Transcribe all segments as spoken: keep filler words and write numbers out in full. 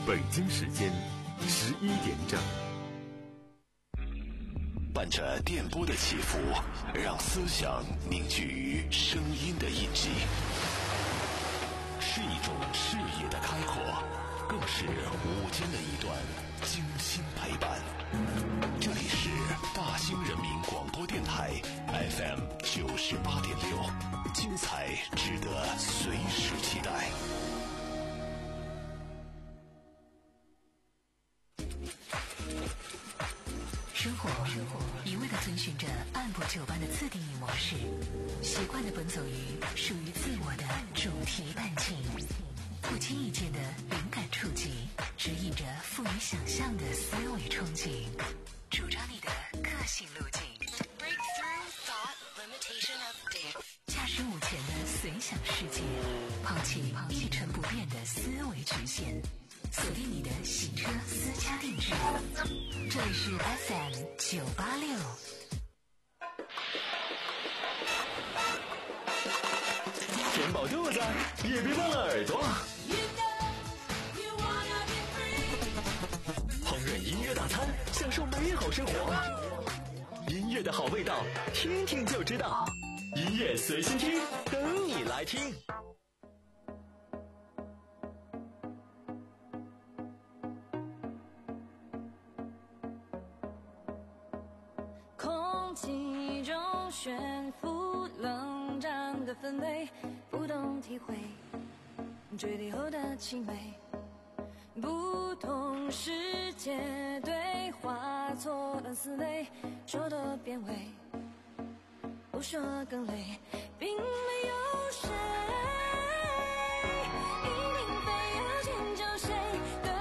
北京时间十一点整。 伴着电波的起伏，让思想凝聚于声音的印记，是一种视野的开阔，更是午间的一段精心陪伴。这里是大兴人民广播电台 F M 九十八点六，精彩值得随时期待。 生活一味地遵循着按部就班的自定义模式，习惯地奔走于属于自我的主题弹琴，不经意间的灵感触及，指引着富于想象的思维憧憬，主张你的个性路径。Breakthrough thought limitation update。驾驶目前的随想世界，抛弃一成不变的思维局限，锁定你的洗车私家定制。这里是 F M 九八六。 填饱肚子，也别忘了耳朵。烹饪音乐大餐，享受美好生活。音乐的好味道，听听就知道。音乐随心听，等你来听。 空气中悬浮冷战的氛围，不懂体会坠地后的凄美，不同世界对话错乱思维，说的变味，不说更累，并没有谁一定非要迁就谁，对，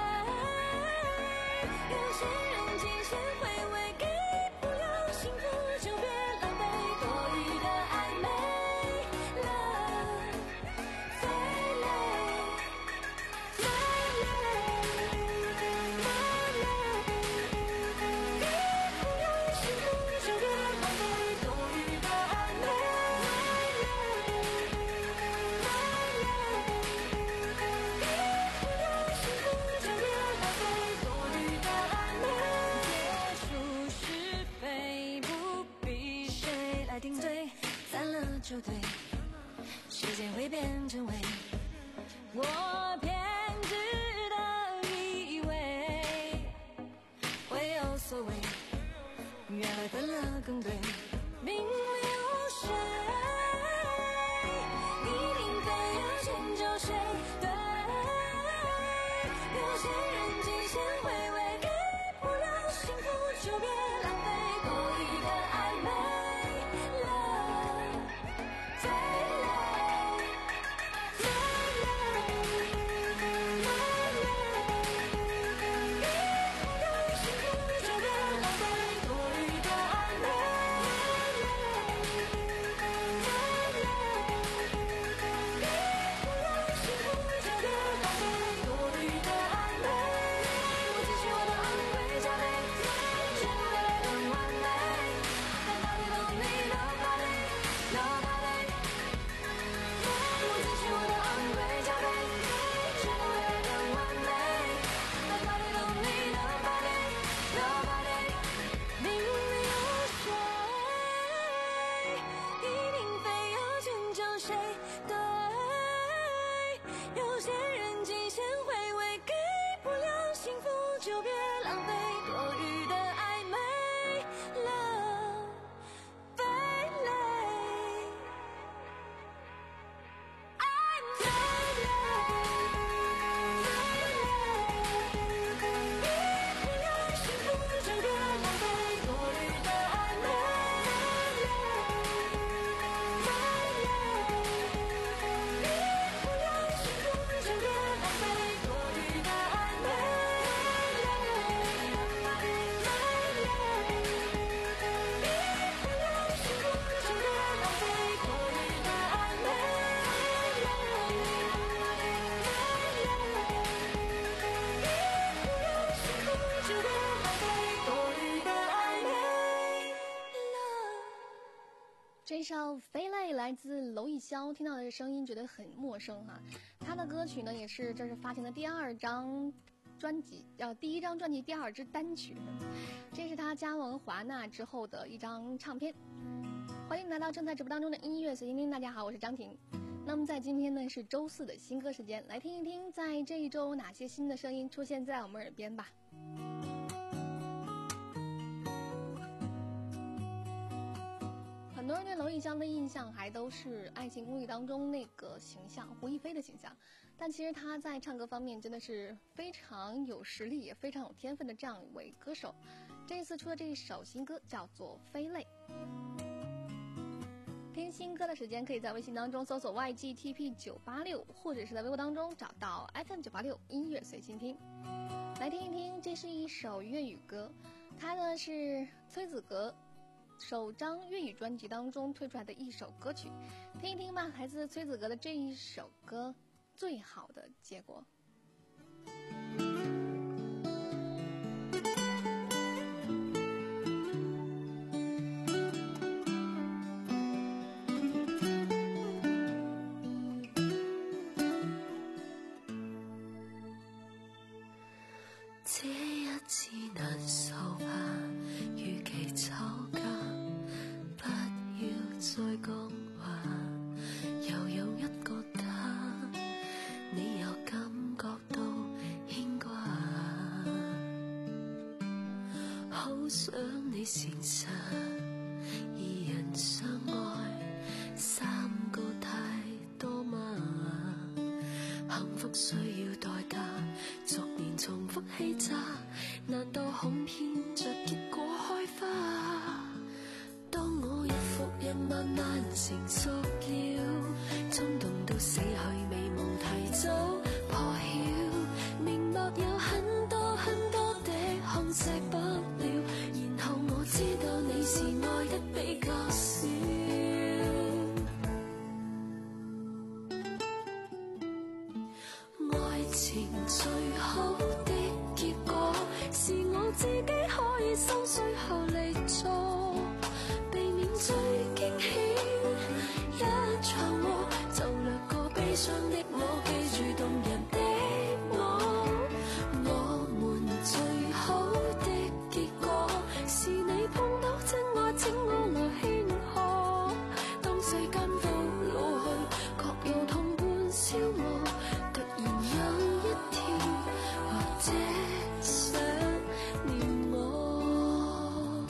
有些人极限回味，给不了幸福就别浪费多余的暧昧了，最累最累最累，给不了幸福就别浪费多余的暧昧，最累最累，给不了幸福就别浪费多余的暧昧，结束是非不必谁来顶罪，散了就对，时间会变成灰，我偏执的以为会有所谓，原来分了更对，并没有谁一定非要迁就谁，对，有些人极限回味，给不了幸福就别浪费多余的暧昧了，最累最累最累，给不了幸福就别浪费多余的暧昧，最累最累，给不了幸福就别浪费多余的暧昧，我自诩我的昂贵加倍，全部带来更完美，但哪里都你的 body no body， 我自诩我的昂贵加倍，全部带来更完美，但哪里都你的 body no body， 并没有谁一定非要迁就谁，对，有些人极限回味，给不了幸福就别浪费多余的暧昧了，最累I'm 最累最累，给不了幸福就别浪费多余的暧昧，最累最累，给不了幸福就别浪费多余的暧昧，最累最累，给不了幸福就别浪费多余的暧昧，最累最累，给不了幸福就别浪费多余的暧昧了。 这首《飞泪》来自娄艺潇，听到的声音觉得很陌生哈、他的歌曲呢也是这是发行的第二张专辑，呃，第一张专辑第二支单曲，这是他加盟华纳之后的一张唱片。欢迎来到正在直播当中的音乐随心听，大家好，我是张婷。那么在今天呢是周四的新歌时间，来听一听在这一周哪些新的声音出现在我们耳边吧。很多人对娄艺潇的印象还都是《爱情公寓》当中那个形象，胡一菲的形象，但其实她在唱歌方面真的是非常有实力也非常有天分的这样一位歌手。这一次出的这一首新歌叫做《飞泪》。听新歌的时间可以在微信当中搜索 Y G T P 九八六，或者是在微博当中找到 F M 九八六音乐随心听。来听一听，这是一首粤语歌，它呢是崔子格首张粤语专辑当中推出来的一首歌曲，听一听吧，来自崔子格的这一首歌《最好的结果》。 這一次難受吧，與其吵架，不要再講話，又有一個他，你又感覺到牽掛，好想你誠實，二人相愛，三個太多嗎？幸福需要代價，逐年重複欺詐，難道哄騙着結果開花？當我日復日慢慢成熟了，衝動到死去美夢提早破曉，明白有很多很多的控制不了，然後我知道你是愛的比較少。愛情最好的結果是我自己可以心碎後離座，避免最驚險一場禍，就掠過悲傷的我，記住動人的我。我們最好的結果是你碰到真愛，請我來慶賀。當世間都老去，確有痛般消磨，突然有一天或者想念我。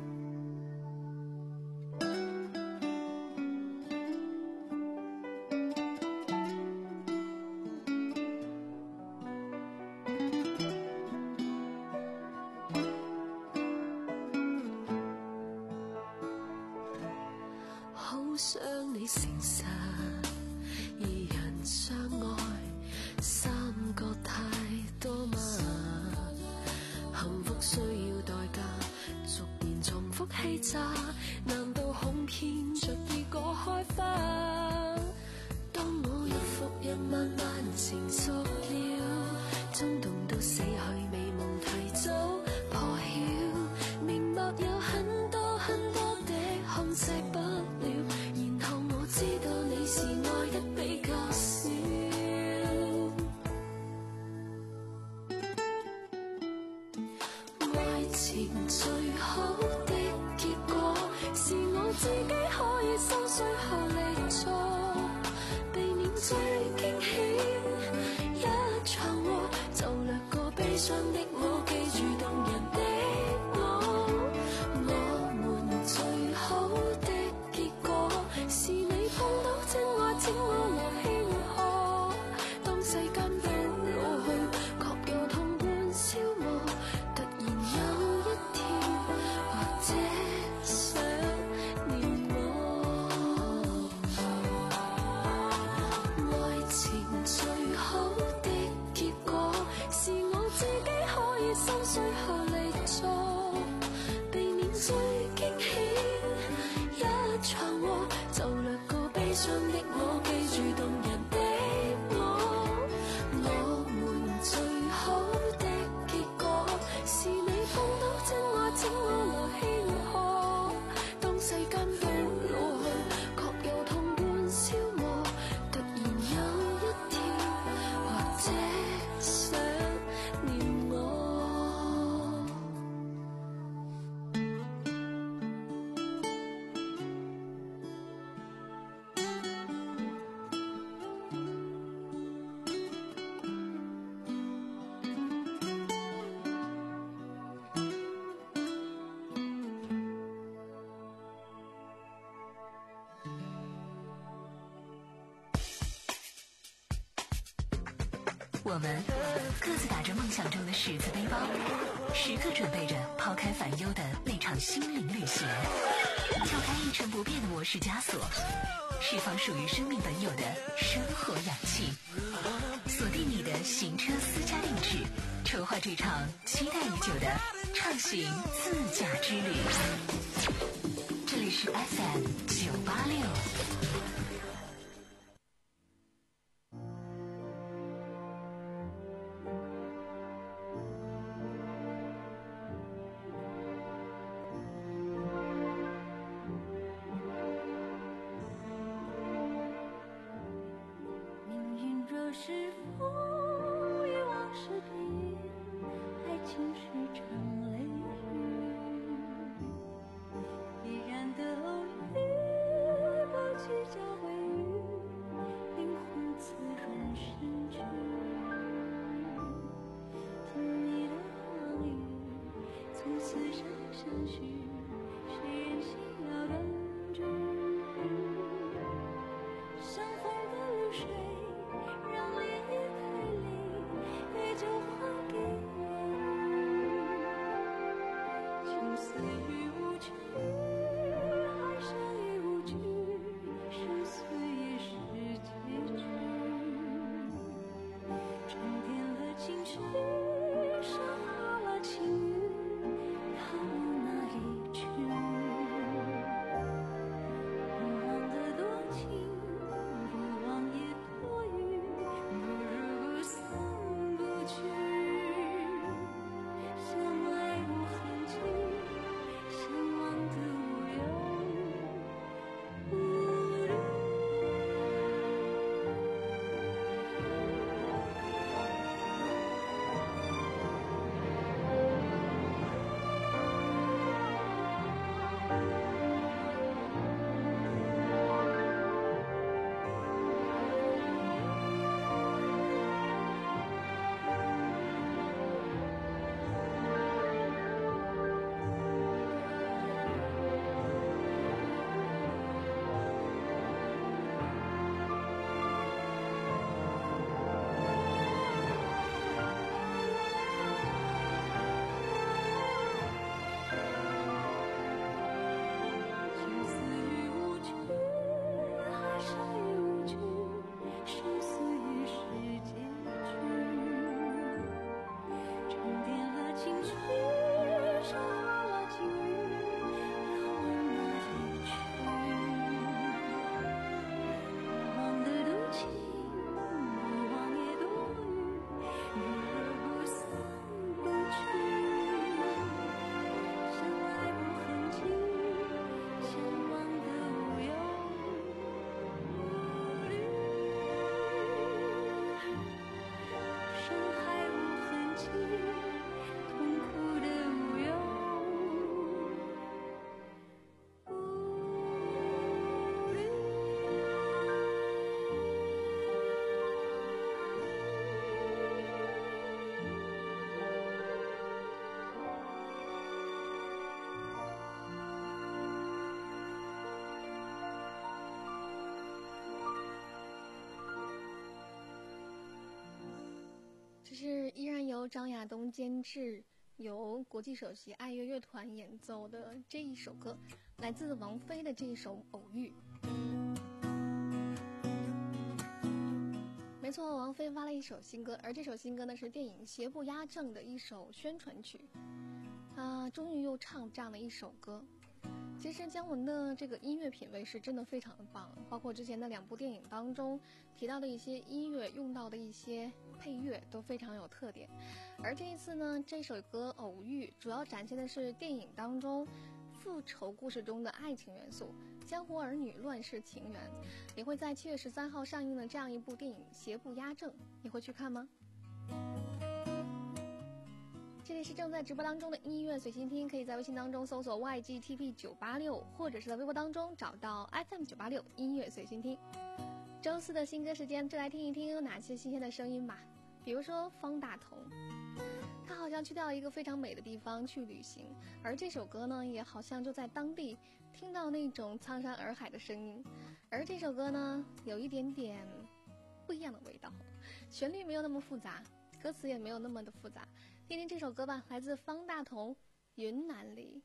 好想你誠實，二人相愛，三個太多嗎？幸福需要代價，逐年重複欺詐，難道哄騙着結果開花？當我日復日慢慢成熟了，衝動到死去美夢提早破曉，明白有很多很多的控制不了，然後我知道你是愛的比較少。愛情最好的結果是我自己可以心碎後離座，避免最驚險一場禍，就掠過悲傷的我，記住動人的我。我們最好的結果是你碰到真愛，請我來慶賀。當世間都老去，確有痛般消磨，突然有一天或者想念我。愛情我们各自打着梦想中的十字背包，时刻准备着抛开烦忧的那场心灵旅行，撬开一成不变的模式枷锁，释放属于生命本有的生活氧气。锁定你的行车私家定制，筹划这场期待已久的畅行自驾之旅。这里是 F M 九八六。 这是依然由张亚东监制，由国际首席爱乐乐团演奏的这一首歌，来自王菲的这一首《偶遇》。没错，王菲发了一首新歌，而这首新歌呢是电影《邪不压正》的一首宣传曲。啊，终于又唱这样的一首歌。其实姜文的这个音乐品味是真的非常的棒，包括之前的两部电影当中提到的一些音乐用到的一些配乐都非常有特点。而这一次呢，这首歌《偶遇》主要展现的是电影当中复仇故事中的爱情元素，江湖儿女乱世情缘，也会在七月十三号上映的这样一部电影《邪不压正》，你会去看吗？这里是正在直播当中的音乐随心听，可以在微信当中搜索 Y G T P 九八六， 或者是在微博当中找到 F M 九八六 音乐随心听。周四的新歌时间，就来听一听有哪些新鲜的声音吧。比如说方大同，他好像去到一个非常美的地方去旅行，而这首歌呢，也好像就在当地听到那种苍山洱海的声音。而这首歌呢，有一点点不一样的味道， 旋律没有那么复杂，歌词也没有那么的复杂。听听这首歌吧，来自方大同《云南里》。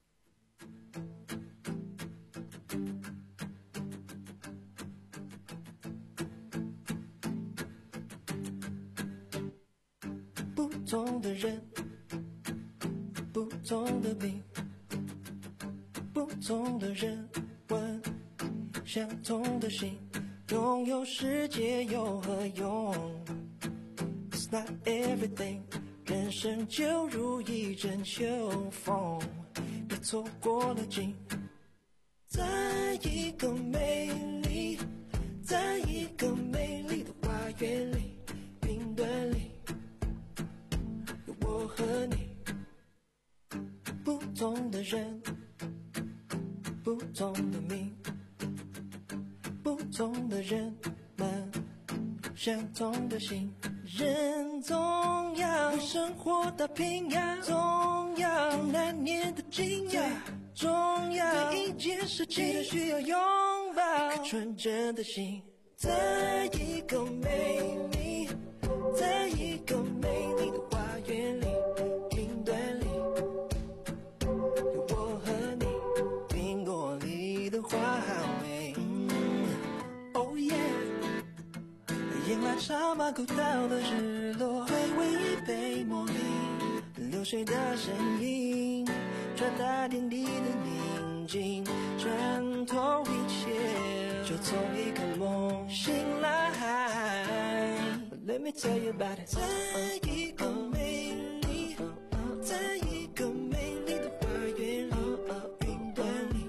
不同的人，不同的病，不同的人问相同的心，拥有世界有何用？ It's not everything， 人生就如一阵秋风，别错过了景。在一个美丽，在一个美丽的花园里，云端里有我和你。不同的人，不同的命，不同的人们，相同的心。人总要生活打拼呀，总要难念的经呀，重要每一件事情都需要拥抱颗纯真的心。在一个美丽，在一个美丽的花园里，云端里有我和你。苹果里的花好美，嗯 Oh yeah， 饮来茶马古道的日落，回味一杯茉莉，流水的声音传达天地的宁静，穿透一切，就从一个梦醒来。Let me tell you about it。 在一个美丽，在一个美丽的花园里，云端里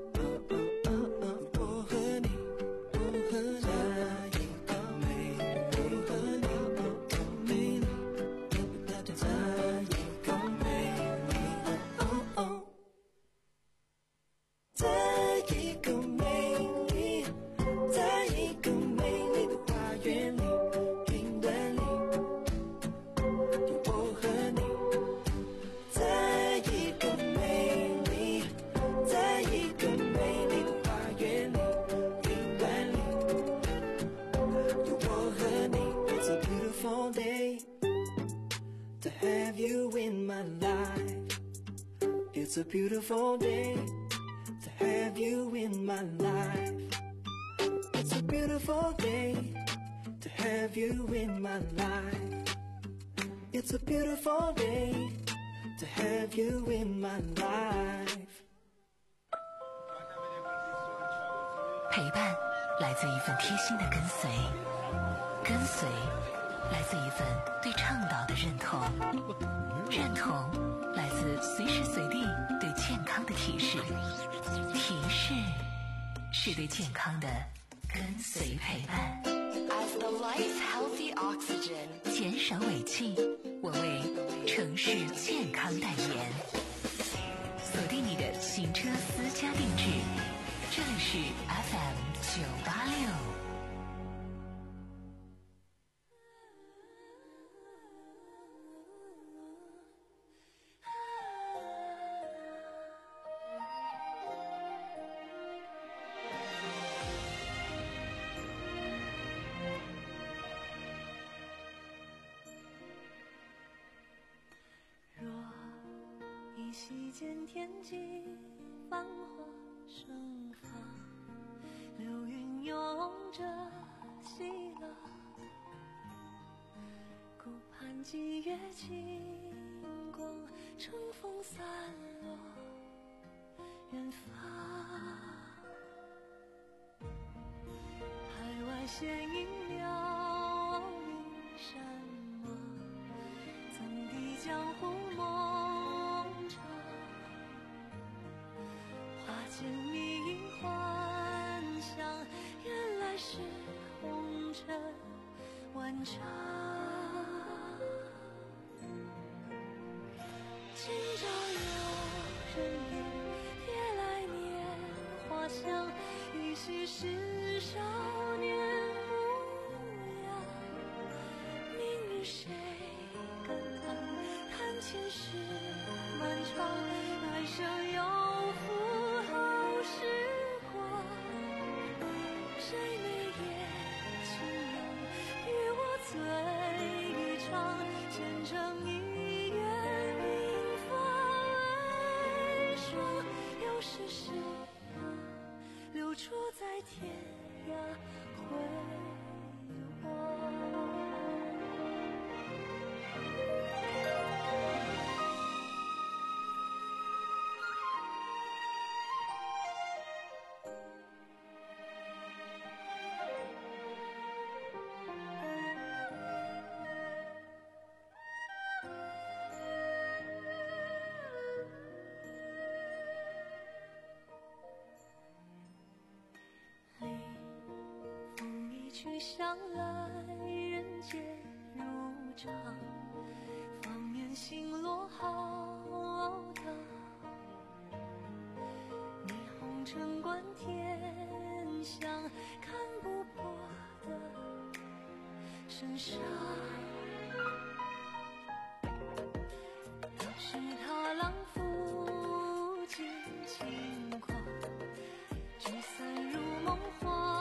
我和你，我和你，在一个美丽，我和你，美丽，在一个美丽，哦哦，在一个美丽，在一个美丽的花园里，云端里有我和你。在一个美丽，在一个美丽的花园里，云端里有我和你。It's a beautiful day to have you in my life. It's a beautiful day to have you in my life. It's a beautiful day to have you in my life. It's a beautiful day to have you in my life. 陪伴来自一份贴心的跟随，跟随来自一份对倡导的认同，认同来自随时随地对健康的提示，提示是对健康的跟随陪伴。 As the light's healthy oxygen， 减少尾气，我为城市健康代言。锁定你的行车私家定制，这里是 F M 九八六。 依稀见天际繁华盛放，流云拥着熙攘，顾盼霁月清光，乘风散落远方。海外闲影了云山望，曾抵江湖梦长，花间迷幻想，原来是红尘万丈。今朝有人言，别来年华香，依稀是少年模样。明日谁感叹，叹前世漫长，来生又负好时光。谁眉眼轻扬，与我醉是谁啊，留住在天涯回望。去向来人间如常，放眼星落浩荡，霓虹城关天香，看不破的身上。当时他浪付尽轻狂，聚散如梦幻。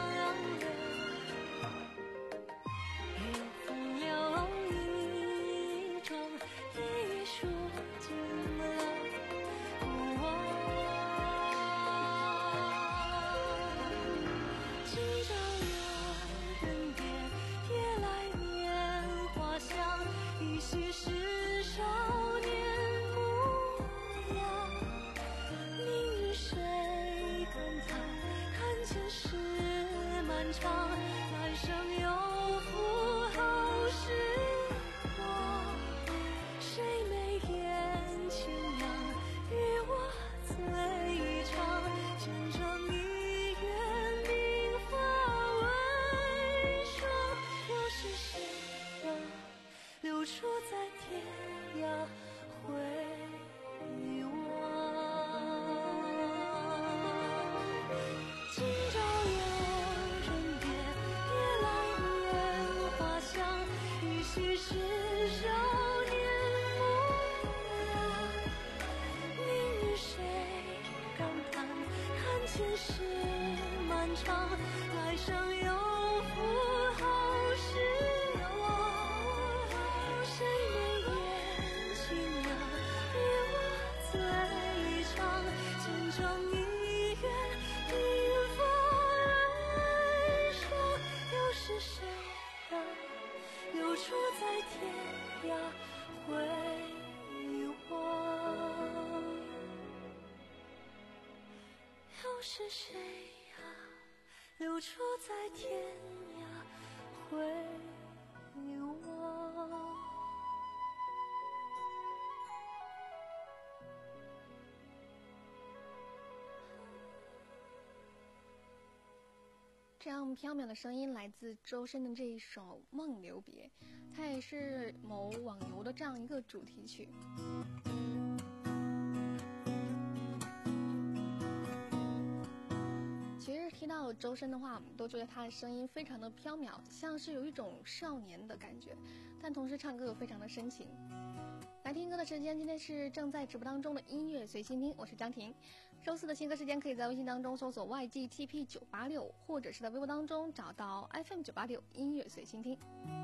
是谁啊，留住在天涯回望。 这样飘渺的声音来自周深的这一首《梦留别》，它也是某网游的这样一个主题曲。其实提到周深的话，我们都觉得他的声音非常的飘渺，像是有一种少年的感觉，但同时唱歌又非常的深情。来听歌的时间，今天是正在直播当中的音乐随心听，我是张婷。周四的新歌时间可以在微信当中搜索 Y G T P 九八六，或者是在微博当中找到 F M 九八六音乐随心听。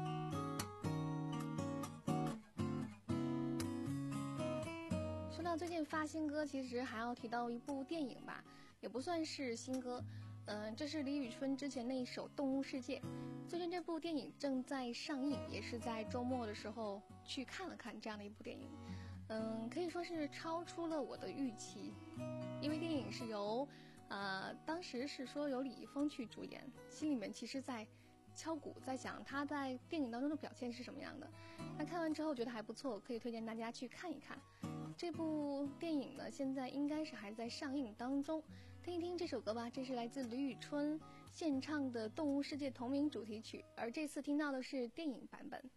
说到最近发新歌，其实还要提到一部电影吧，也不算是新歌，嗯、呃，这是李宇春之前那一首《动物世界》。最近这部电影正在上映，也是在周末的时候去看了看这样的一部电影，嗯，可以说是超出了我的预期，因为电影是由，呃，当时是说由李易峰去主演，心里面其实在敲鼓，在想他在电影当中的表现是什么样的。那看完之后觉得还不错，可以推荐大家去看一看。这部电影呢，现在应该是还在上映当中。听一听这首歌吧，这是来自李宇春献唱的《动物世界》同名主题曲，而这次听到的是电影版本。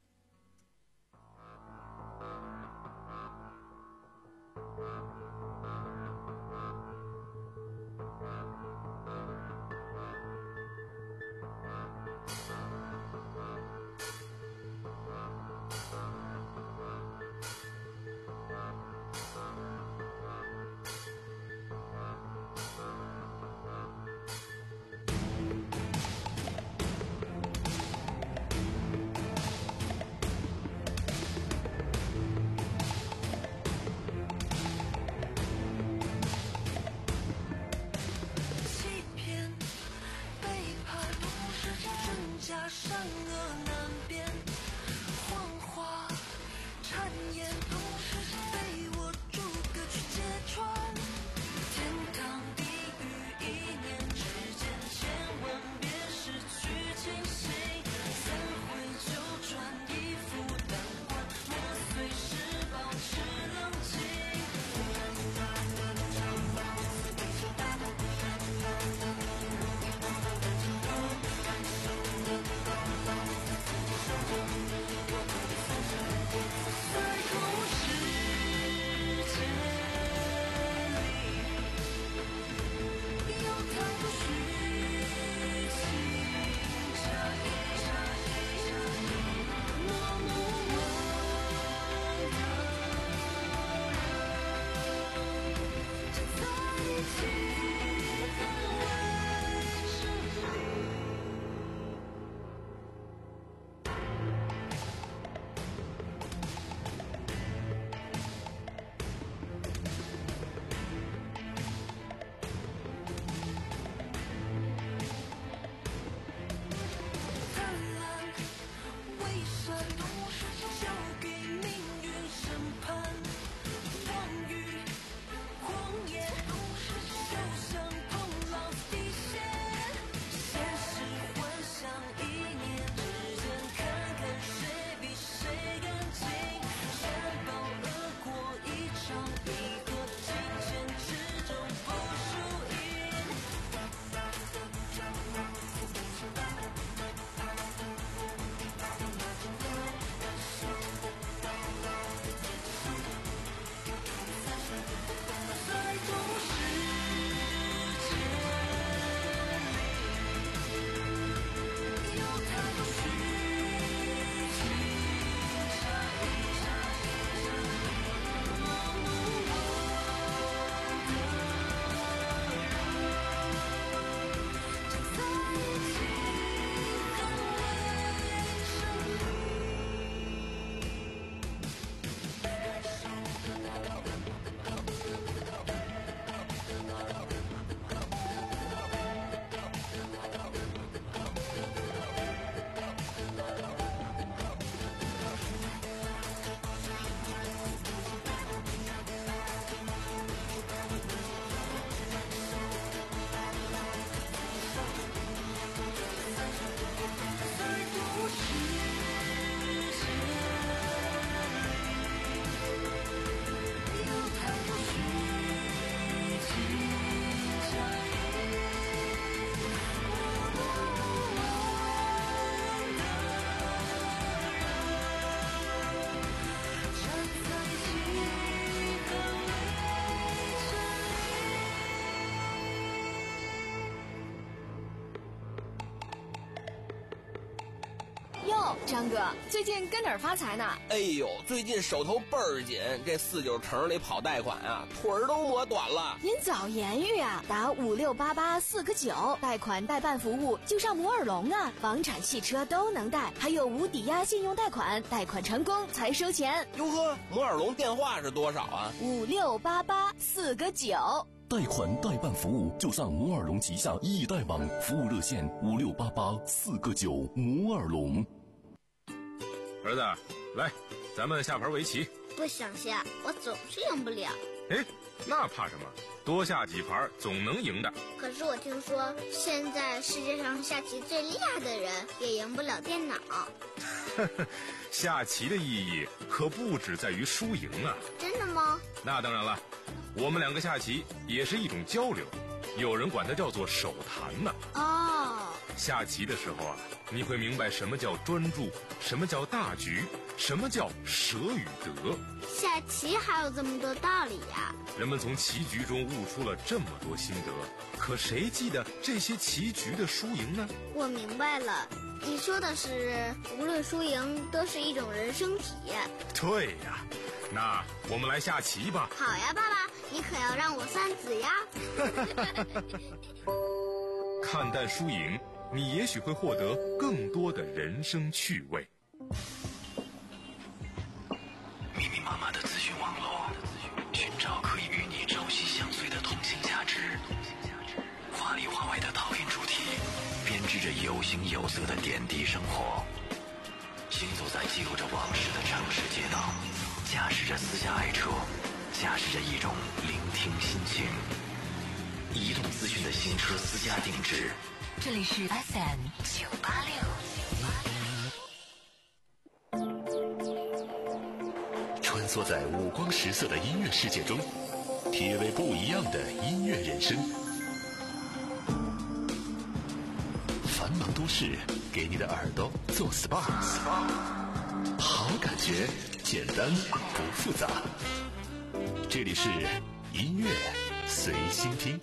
哟，张哥，最近跟哪儿发财呢？ 哎呦，最近手头倍儿紧，这四九城里跑贷款啊，腿儿都磨短了。 您早言语啊，打五六八八四个九，贷款代办服务就上摩尔龙啊，房产、汽车都能贷，还有无抵押信用贷款，贷款成功才收钱。 哟呵，摩尔龙电话是多少啊？ 五六八八四个九。 贷款代办服务就上摩尔龙旗下易贷网，服务热线五六八八四个九。摩尔龙。 儿子，来，咱们下盘围棋。 不想下，我总是赢不了。 哎，那怕什么？多下几盘总能赢的。 可是我听说，现在世界上下棋最厉害的人也赢不了电脑。 下棋的意义可不只在于输赢啊！ 真的吗？ 那当然了，我们两个下棋也是一种交流，有人管它叫做手谈呢。 哦， 下棋的时候啊，你会明白什么叫专注，什么叫大局，什么叫舍与得。 下棋还有这么多道理呀！ 人们从棋局中悟出了这么多心得，可谁记得这些棋局的输赢呢？ 我明白了，你说的是无论输赢都是一种人生体验。 对呀，那我们来下棋吧。 好呀，爸爸，你可要让我算子呀。 看淡输赢，你也许会获得更多的人生趣味。 密密麻麻的资讯网络，寻找可以与你朝夕相随的同性价值。华里华外的讨厌主题，编织着有形有色的点滴生活。行走在记录着往事的城市街道，驾驶着私家爱车，驾驶着一种聆听心情。移动资讯的新车私家定制。 这里是 F M 九八六。 穿梭在五光十色的音乐世界中，体味不一样的音乐人生。繁忙都市给你的耳朵做 S P A， 好感觉，简单不复杂。这里是音乐随心听。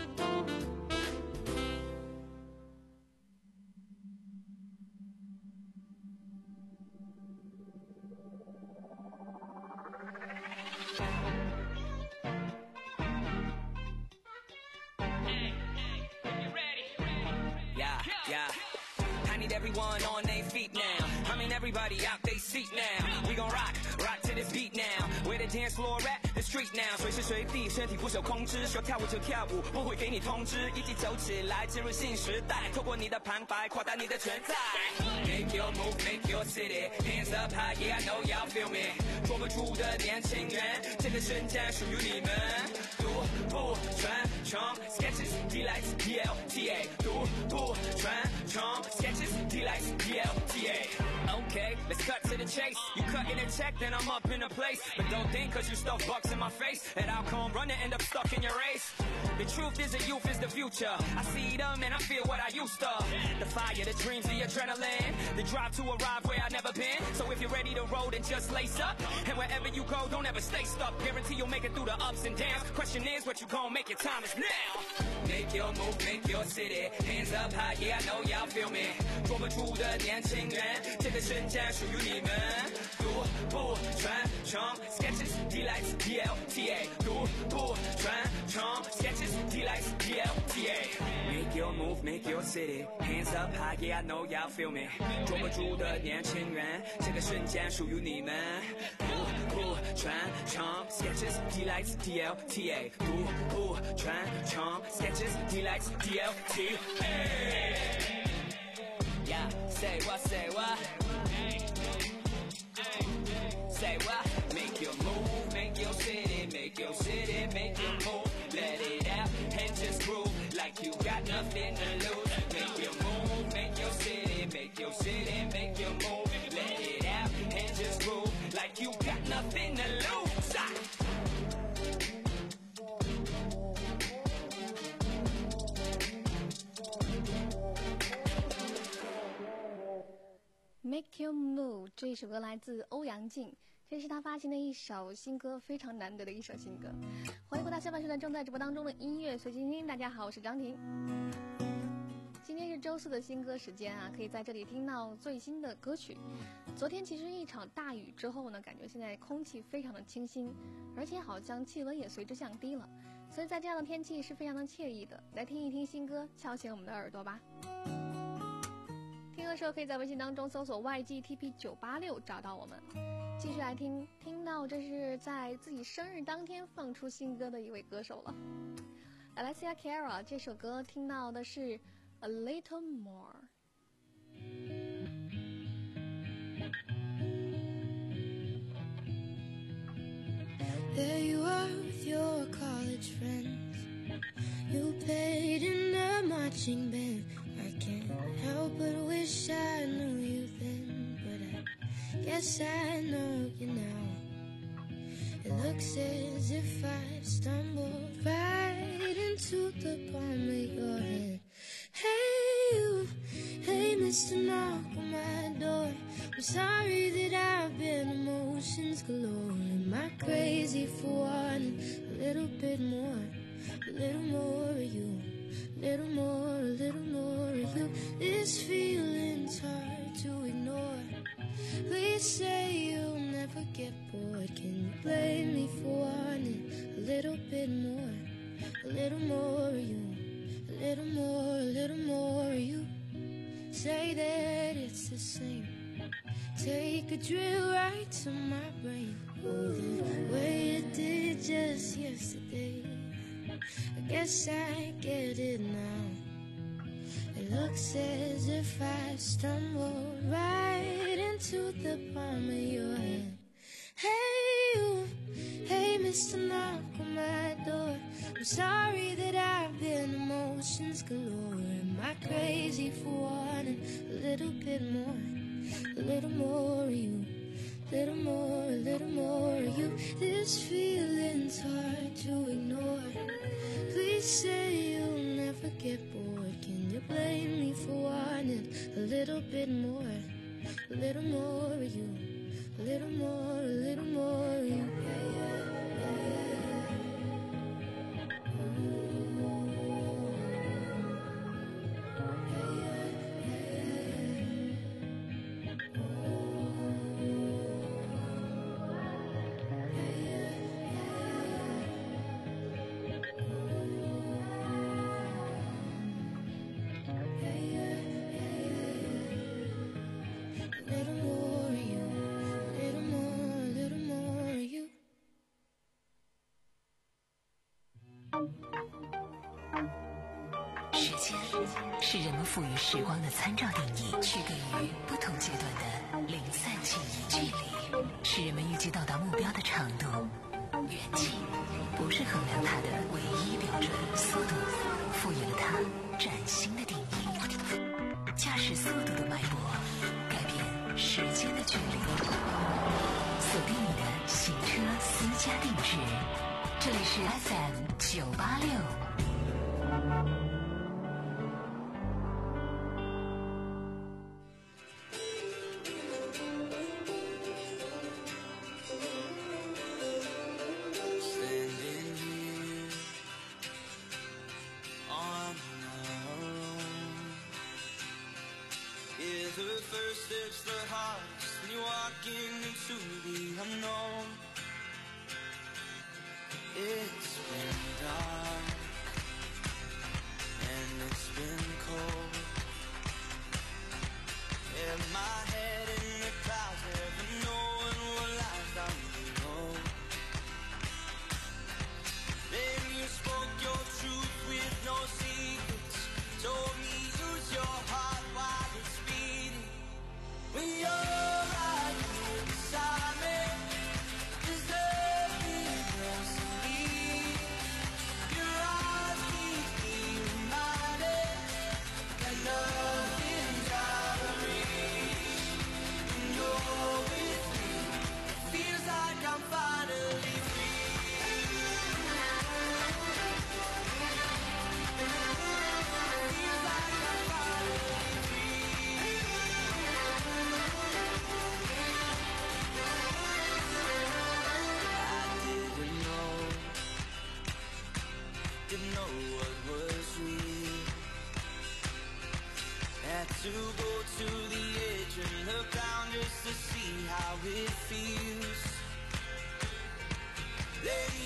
Everybody out they seat now, we gon' rock, rock to this beat now. Where the dance floor at, the street now. 随时随地，身体不受控制，说跳舞就跳舞，不会给你通知。一起走起来，进入新时代，透过你的旁白，扩大你的存在。Make your move, make your city, hands up high, yeah I know y'all feel me. 捉不住的年轻人，这个瞬间属于你们。独步穿冲 ，sketches, delights, D L T A. 独步穿冲 ，sketches, delights, D L T A. Okay, let's cut to the chase. You cutting a check, then I'm up in a place. But don't think cause you stuff bucks in my face that I'll come run and end up stuck in your race. The truth is that youth is the future. I see them and I feel what I used to. The fire, the dreams, the adrenaline. The drive to arrive where I've never been. So if you're ready to roll, then just lace up. And wherever you go, don't ever stay stuck. Guarantee you'll make it through the ups and downs. Question is what you gon' make your time is now. Make your move, make your city. Hands up high, yeah I know y'all feel me. 捉不住的年轻人，这个瞬间属于你们。独步穿冲 ，sketches, delights, D L T A. 独步穿冲 ，sketches, delights, D L T A. Make your move, make your city. Hands up high, yeah I know y'all feel me. 捉不住的年轻人，这个瞬间属于你们。独步穿冲 ，sketches, delights, D L T A. 独步穿冲 ，sketches, delights, D L T A. Yeah, say what, say what? Say what? Make your move, make your city, make your city, make your move. Let it out and just groove like you got nothing to lose. Make your move, make your city, make your city, make your move. Let it out and just groove like you got nothing to lose. Ah. Make You Move 这一首歌来自欧阳靖，这是他发行的一首新歌，非常难得的一首新歌。欢迎回到下半时段正在直播当中的音乐随心听，大家好，我是张婷。今今天是周四的新歌时间啊，可以在这里听到最新的歌曲。昨天其实一场大雨之后呢，感觉现在空气非常的清新，而且好像气温也随之降低了，所以在这样的天气是非常的惬意的。来听一听新歌，敲醒我们的耳朵吧。听的时候可以在微信当中搜索 Y G T P 九八六 找到我们。继续来听，听到这是在自己生日当天放出新歌的一位歌手了。Alessia Cara 这首歌听到的是 A Little More。 There you are with your college friends. You played in the marching band. I can't help but wish I knew you then, but I guess I know you now. It looks as if I've stumbled right into the palm of your hand. Hey you, hey Mister Knock on my door. I'm sorry that I've been emotions galore. Am I crazy for wanting a little bit more? A little more of you, a little more, a little more of you. This feeling's hard to ignore. Please say you'll never get bored. Can you blame me for wanting a little bit more? A little more of you, a little more, a little more of you. Say that it's the same. Take a drill right to my brain. Oh, the way it did just yesterday. I guess I get it now. It looks as if I stumbled right into the palm of your hand. Hey you, hey Mister Knock on my door. I'm sorry that I've been emotions galore. Am I crazy for wanting a little bit more? A little more of you, little more, a little more of you. This feeling's hard to ignore. Please say you'll never get bored. Can you blame me for wanting a little bit more? A little more of you, a little more, a little more of you. Yeah, yeah. Little more of you, little more, little more of you. 时间是人们赋予时光的参照定义，区隔于不同阶段的零散记忆距离，是人们预计到达目标的长度。远近不是衡量它的唯一标准，速度赋予了它崭新的定义。驾驶速度的脉搏，改变时间的距离。锁定你的行车私家定制，这里是 F M 九八六。 The first step's the hardest when you're walking into the unknown. It's been dark and it's been cold. Yeah, my head in the clouds, never knowing what lies down the road. Then you spoke your truth with no secrets, told me use your heart while it's beating. When you're right here beside me,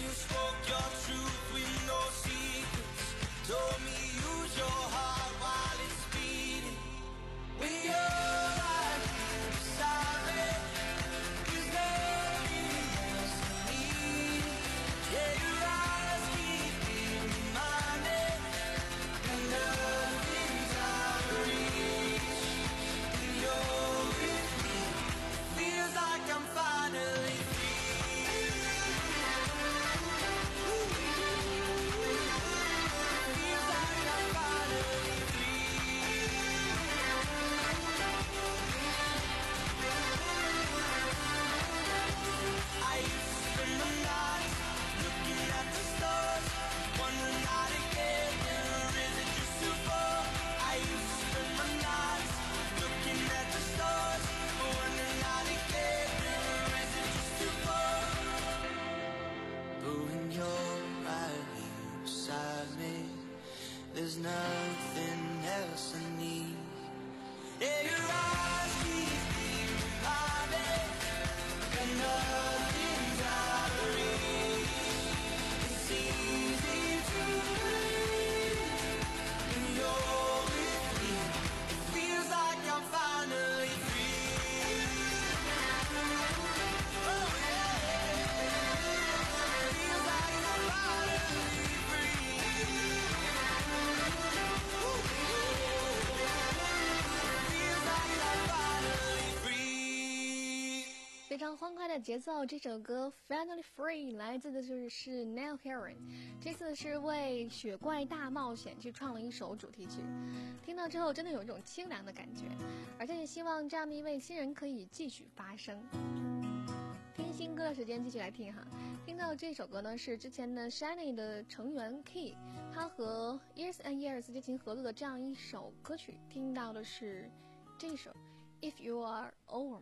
you spoke your truth with no secrets. Told me use your heart while it's beating. When you're right here beside me, there's nothing else I need. Yeah, your eyes keep me reminded that nothing's out of reach. When you're with me, it feels like I'm finally there's nothing else I need. Yeah, your eyes keep me reminded that nothing's out of reach. It's easy to breathe when you're with me. It feels like I'm finally free. Oh yeah, it feels like I'm finally free. 非常欢快的节奏，这首歌 Finally Free 来自的就是 Neil Herron， 这次是为雪怪大冒险去创了一首主题曲，听到之后真的有一种清凉的感觉，而且也希望这样的一位新人可以继续发声。听新歌的时间继续来听哈，听到这首歌呢是之前的 Shiny 的成员 Key， 他和 Years and Years 进行合作的这样一首歌曲，听到的是这首 If You Are Over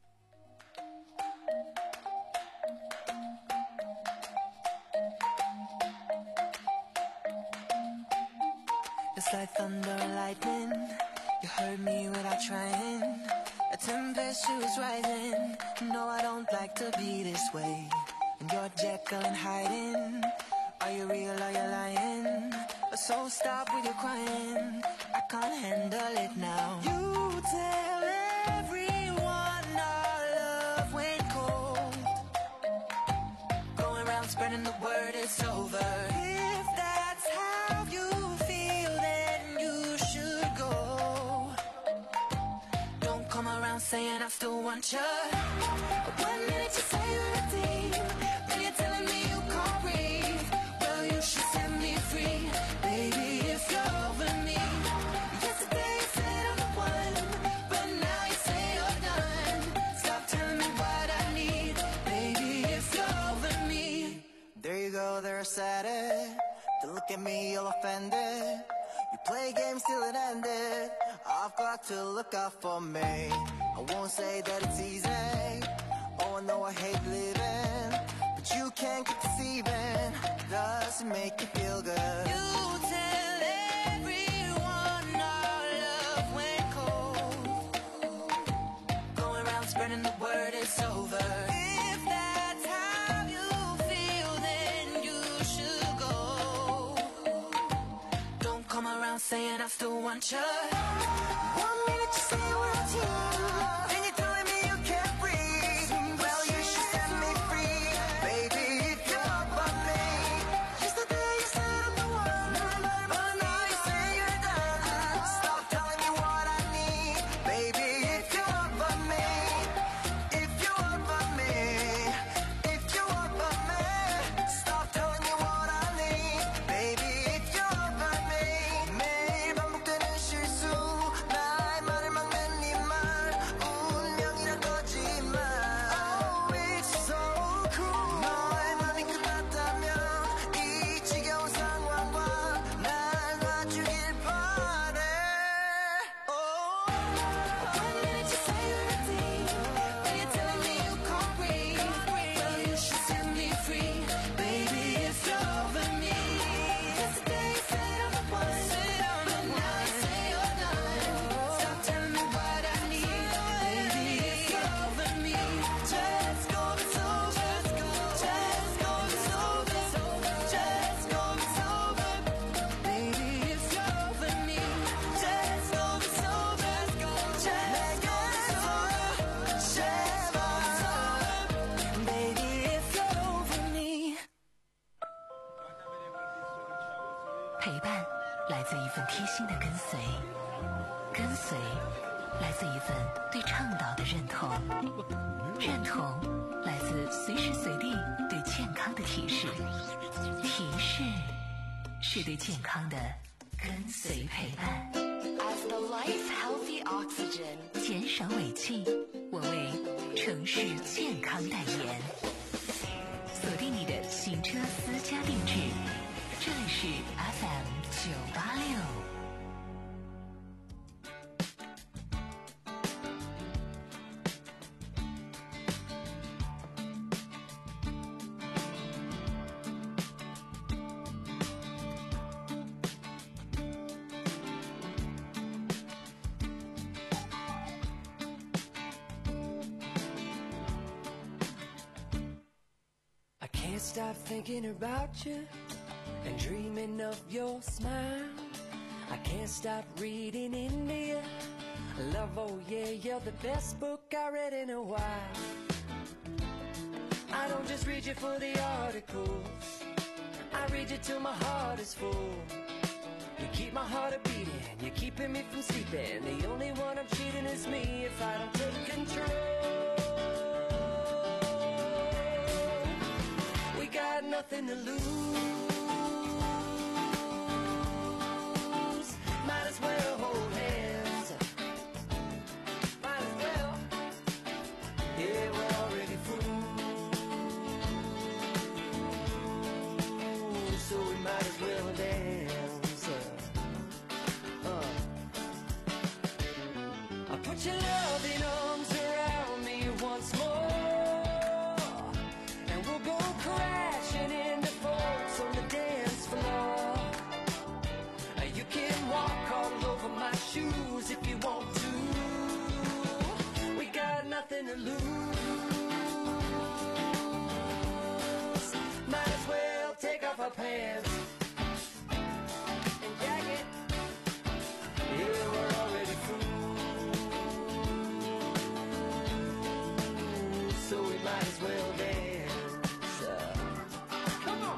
Me。It's like thunder and lightning. You heard me without trying. A tempestuous rising. No, I don't like to be this way. And you're Jekyll and hiding. Are you real or you lying? So stop with your crying. I can't handle it now. You tell everyone our love went cold. Going around spreading the word it's over. If that's how you feel, then you should go. Don't come around saying I still want you. One minute you say you're a team, then you're telling me you can't breathe. Well, you should set me free, baby, if you're over me. Yesterday you said I'm the one, but now you say you're done. Stop telling me what I need, baby, if you're over me. There you go, they're sad. To look at me, you're offended. You play games till it ended. I've got to look out for me. I won't say that it's easy. Oh, I know I hate living, but you can't keep deceiving. Does it make you feel good? You tell everyone our love went cold. Going around spreading the word it's over. If that's how you feel, then you should go. Don't come around saying I still want you. One minute you say we're a team, then you're telling me you can't breathe. Well, you should set me free, baby, if you're over me. Yesterday you said I'm the one, but now you say you're done. Stop telling me what I need, baby, if you're over me. If you're over me, if you're over me. Stop telling me what I need, baby, if you're over me. 매일 반복되는 실수. 陪伴来自一份贴心的跟随，跟随来自一份对倡导的认同，认同来自随时随地对健康的提示，提示是对健康的跟随陪伴。 As the life's healthy oxygen， 减少尾气，我为城市健康代言。锁定你的行车私家定制，这里是 F M 九八六。 Can't stop thinking about you and dreaming of your smile. I can't stop reading into you. Love, oh yeah, you're the best book I read in a while. I don't just read you for the articles, I read you till my heart is full. You keep my heart a beating, you're keeping me from sleeping. The only one I'm cheating is me if I don't take control. Got nothing to lose. Might as well hold hands. Might as well. Yeah, we're already fools, so we might as well dance. Uh. I put your loving arms around me once more. Shoes if you want to. We got nothing to lose. Might as well take off our pants and jacket. Yeah, we're already fools, so we might as well dance. Uh, come on.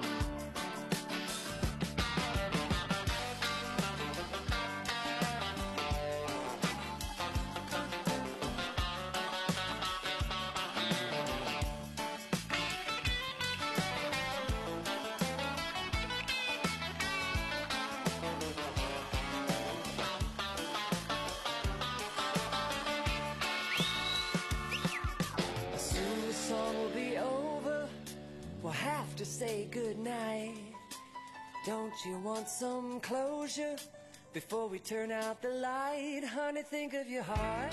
To say goodnight. Don't you want some closure before we turn out the light? Honey, think of your heart.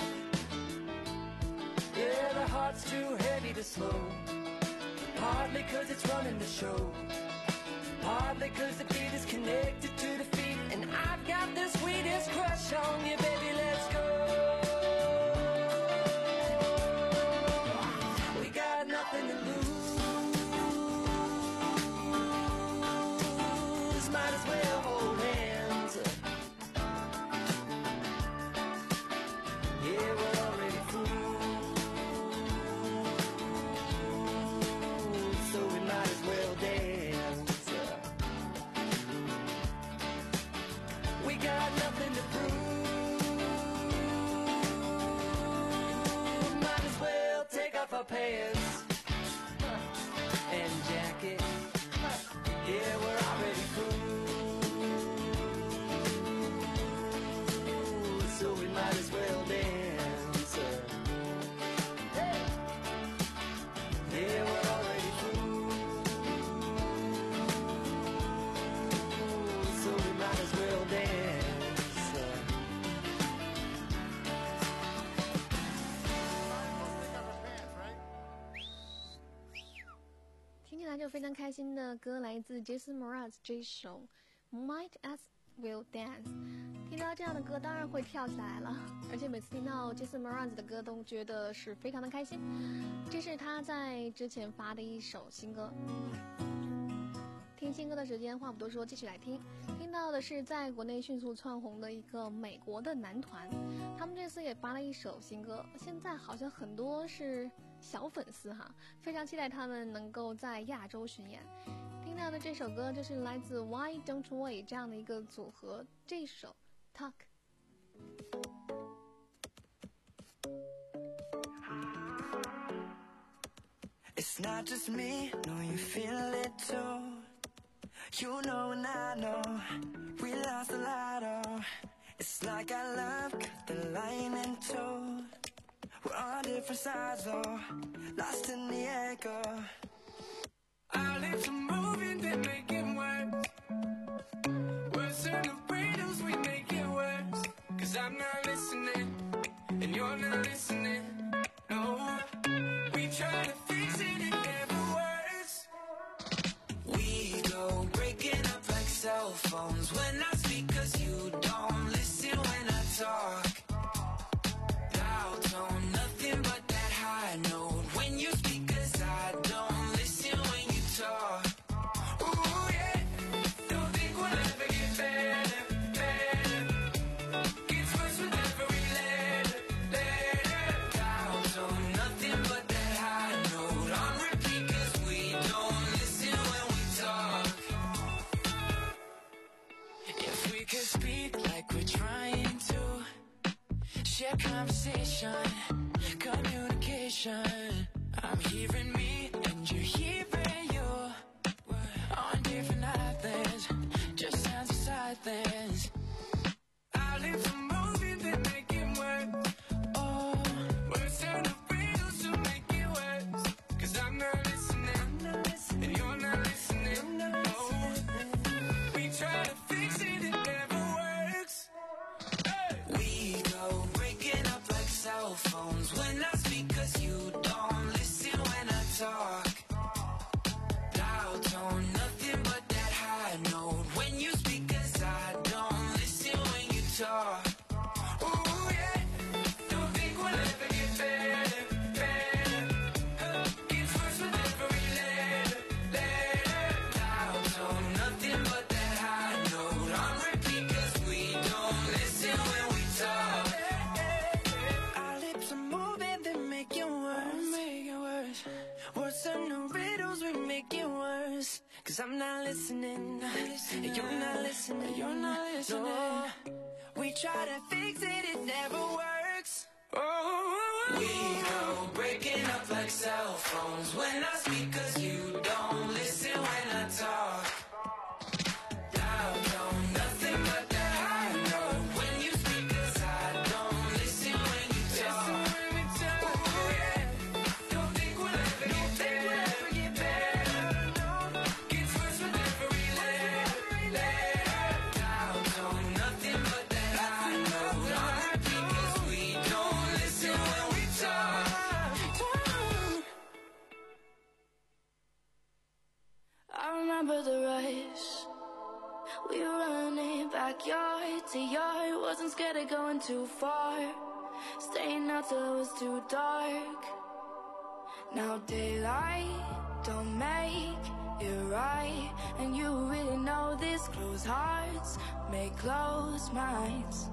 Yeah, the heart's too heavy to slow. Partly cause it's running the show, partly cause the beat is connected to the feet. And I've got the sweetest crush on you, baby, let's go. We got nothing to lose. Might as well hold hands. Yeah, we're already fools, so we might as well dance. We got nothing to prove. Might as well take off our pants and jacket. Yeah, we're already fools, so we might as well dance. Hey. Yeah, we're already fools, so we might as well dance. 听起来就非常开心的歌，来自 Jason Mraz 这首 Might as Well Dance。 听到这样的歌当然会跳起来了，而且每次听到 Jason Mraz 的歌都觉得是非常的开心。这是他在之前发的一首新歌。听新歌的时间话不多说，继续来听。听到的是在国内迅速窜红的一个美国的男团，他们这次也发了一首新歌，现在好像很多是小粉丝哈，非常期待他们能够在亚洲巡演。听听到的这首歌就是来自 Why Don't We 这样的一个组合，这首 Talk。 It's not just me, no you feel it too. You know and I know, we lost a lot of. It's like our love cut the line in two. We're on different sides though, lost in the echo. Our lips are moving, they make it worse. Worse than the riddles, we make it worse. Cause I'm not listening, and you're not listening. No, we try to fix it, it never works. We go breaking up like cell phones when I speak, cause you don't listen when I talk. Loud tone, nothing but that high note when you speak, cause I don't listen when you talk. Ooh yeah, don't think we'll ever get better, better. Gets worse with every letter, letter. Loud tone, nothing but that high note on repeat, cause we don't listen when we talk. If we could speak like we're trying to share conversation, communication. I'm hearing me and you're hearing you. We're on different islands, just sounds of silence. Our lips are moving, they make it worse. Oh, Worse than the riddles to make it worse. Cause I'm not listening, and you're not listening. No, we try to fix it, it never works. Hey! we go breaking up like cell phones when I speak, cause you don't listen when I talk. Loud tone, nothing but that high note when you speak, cause I don't listen when you talk. Ooh yeah, don't think we'll ever get better, better. Huh. Gets worse with every letter, letter. Loud tone, nothing but that high note on repeat, cause we don't listen when we talk. Our lips are moving, they make it worse, make it worse. Words are no riddles, we make it worse. Cause I'm not listening, and you're not listening, you're not listening. No. We try to fix it, it never works. Oh, we go breaking up like cell phones when I speak, cause you don't listen when I talk. Loud tone, nothing but that high note when you speak, cause I don't listen when you talk. ooh yeah, don't think we'll ever get better, get better. Gets worse with every letter, letter. Loud tone, nothing but that high note on repeat, cause we don't listen when we talk. I remember the rush. We were running backyard to yard. Wasn't scared of going too far. Staying out till it was too dark. Now daylight don't make it right. And you really know this. Closed hearts make closed minds.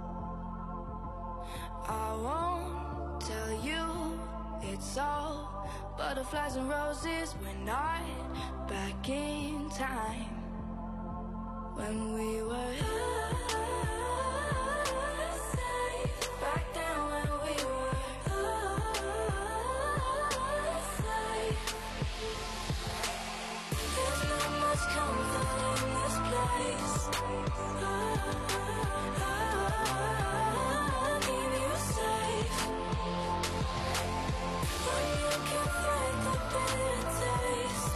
I won't tell you it's all butterflies and roses. We're not back in time when we were safe. Back then when we were safe. There's not much comfort in this place. I'll keep you safe when you can find the bitter taste.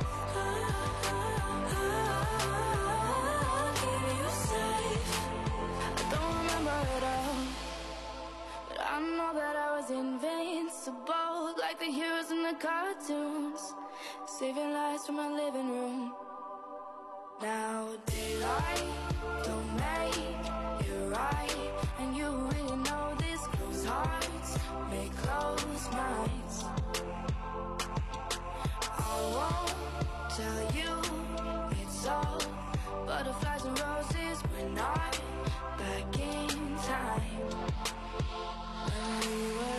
I'll keep you safe. I don't remember it all, but I know that I was invincible, like the heroes in the cartoons, saving lives from my living room. Now daylight don't make it right, and you really know this. Closed hearts make closed minds. I won't tell you it's all butterflies and roses. We're not back in time when we were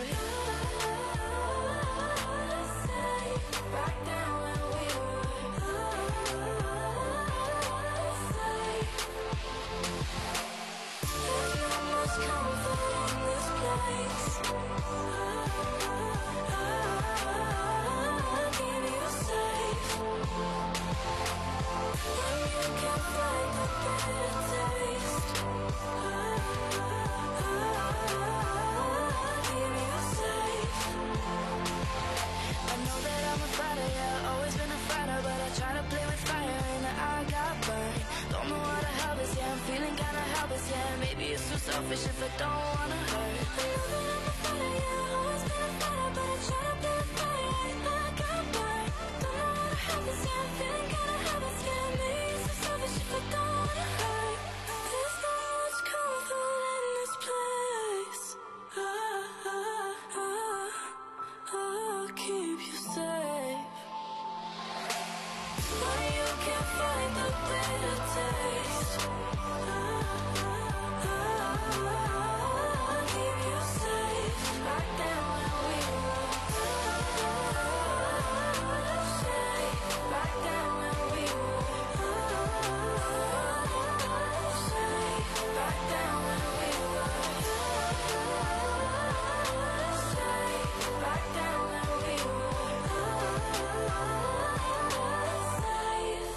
safe. Back then when we were so selfish if I don't wanna hurt. I know that I'm a fighter, yeah, always been a fighter, but I try to be a fighter right now I got burned. Don't know how to have this, yeah, I'm feeling kinda helpless, yeah, maybe so selfish if I don't wanna hurt. There's not much comfort in this place. Ah, ah, ah, I'll keep you safe. Why you can't find the bitter taste? I'll keep you safe. Back then when we were safe. Back then when we were safe. Back then when we were safe. Back then when we were safe.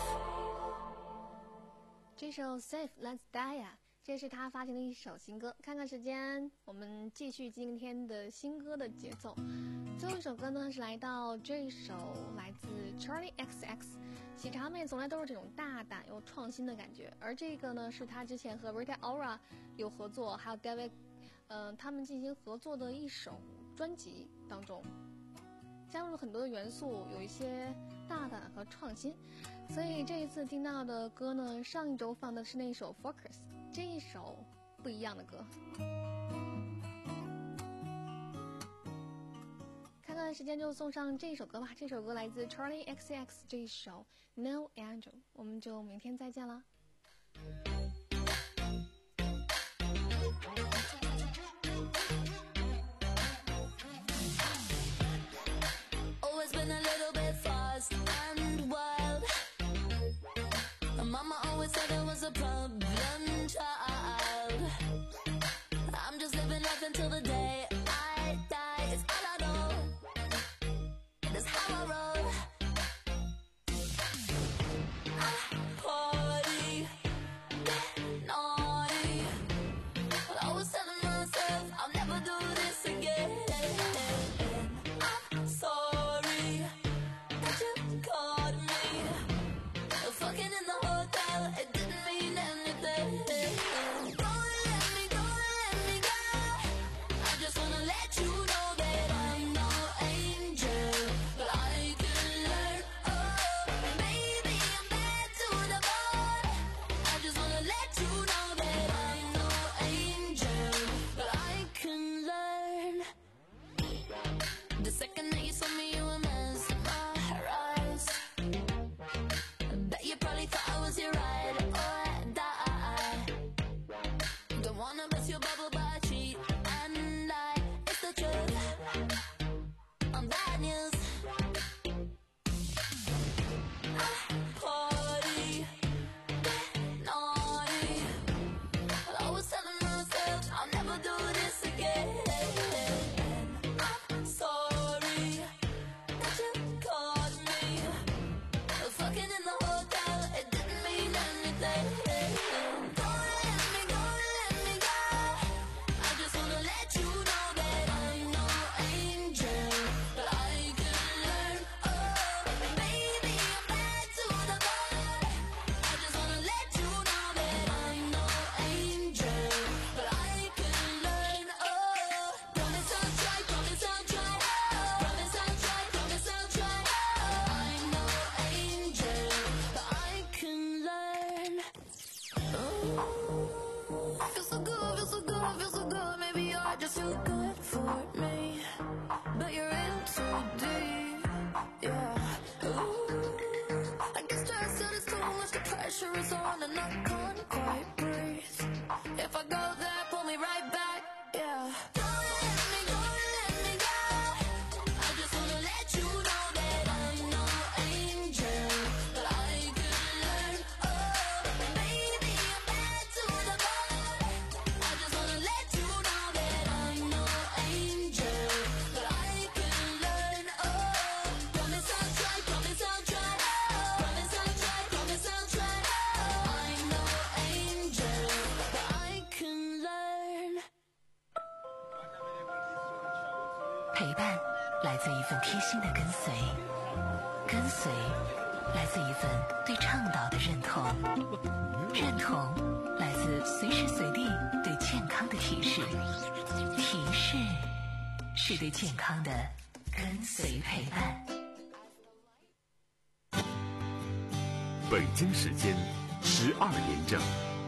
这首 Safe Let's Die 呀、啊，这是他发行的一首新歌。看看时间，我们继续今天的新歌的节奏。最后一首歌呢是来到这首来自 Charlie X X， 喜茶妹从来都是这种大胆又创新的感觉，而这个呢是他之前和 Rita Ora 有合作，还有 David， 呃，他们进行合作的一首专辑当中，加入了很多的元素，有一些大胆和创新。所以这一次听到的歌呢，上一周放的是那首 Focus， 这一首不一样的歌。看看时间就送上这首歌吧，这首歌来自 Charlie X X， 这一首 No Angel， 我们就明天再见啦。 Always been a little bit fast and wild. Mama always said I was a problem child. I'm just living life until the day I die. It's all I know. That's how I roll. I party, get naughty. But I was telling myself I'll never do this again. I'm sorry that you caught me fucking in the hotel. It didn't mean anything. Don't let me go, let me go. I just wanna let you know that I'm no angel, but I can learn. Oh, maybe I'm bad to the bone. I just wanna let you know that I'm no angel, but I can learn. The second that you saw me, you were mesmerized. Bet you probably thought I was your ride or die. Don't wanna bust your bubble, but I cheat and lie. It's the truth. I'm bad news. I party, get naughty. But I was telling myself I'll never do this again. I'm sorry that you caught me fucking in the hotel. It didn't mean anything. Don't let me go, let me go. I just wanna let you know that I'm no angel, but I can learn. Oh, maybe I'm bad to the bone. I just wanna let you know that I'm no angel, but I can learn. Oh, promise I'll try, promise I'll try. Promise I'll try, promise I'll try. I'm no angel, but I can learn. Oh, feel so good, feel so good, feel so good. Maybe you're just too good for me, but you're in too deep. Yeah. Ooh, I get stressed and it's too much. The pressure is on and I can't quite breathe. If I go there, pull me right back. Yeah. Don't let me go, let me go. I just wanna let you know that I'm no angel, but I can learn. Oh, maybe I'm bad to the bone. I just wanna let you know that I'm no angel, but I can learn. Oh, promise I'll try, promise I'll try. Promise I'll try, promise I'll try. I'm no angel, but I can learn. 陪伴来自一份贴心的跟随，跟随来自一份对倡导的认同，认同来自子随时随地对健康的提示，提示是对健康的跟随陪伴。 北京时间十二点整。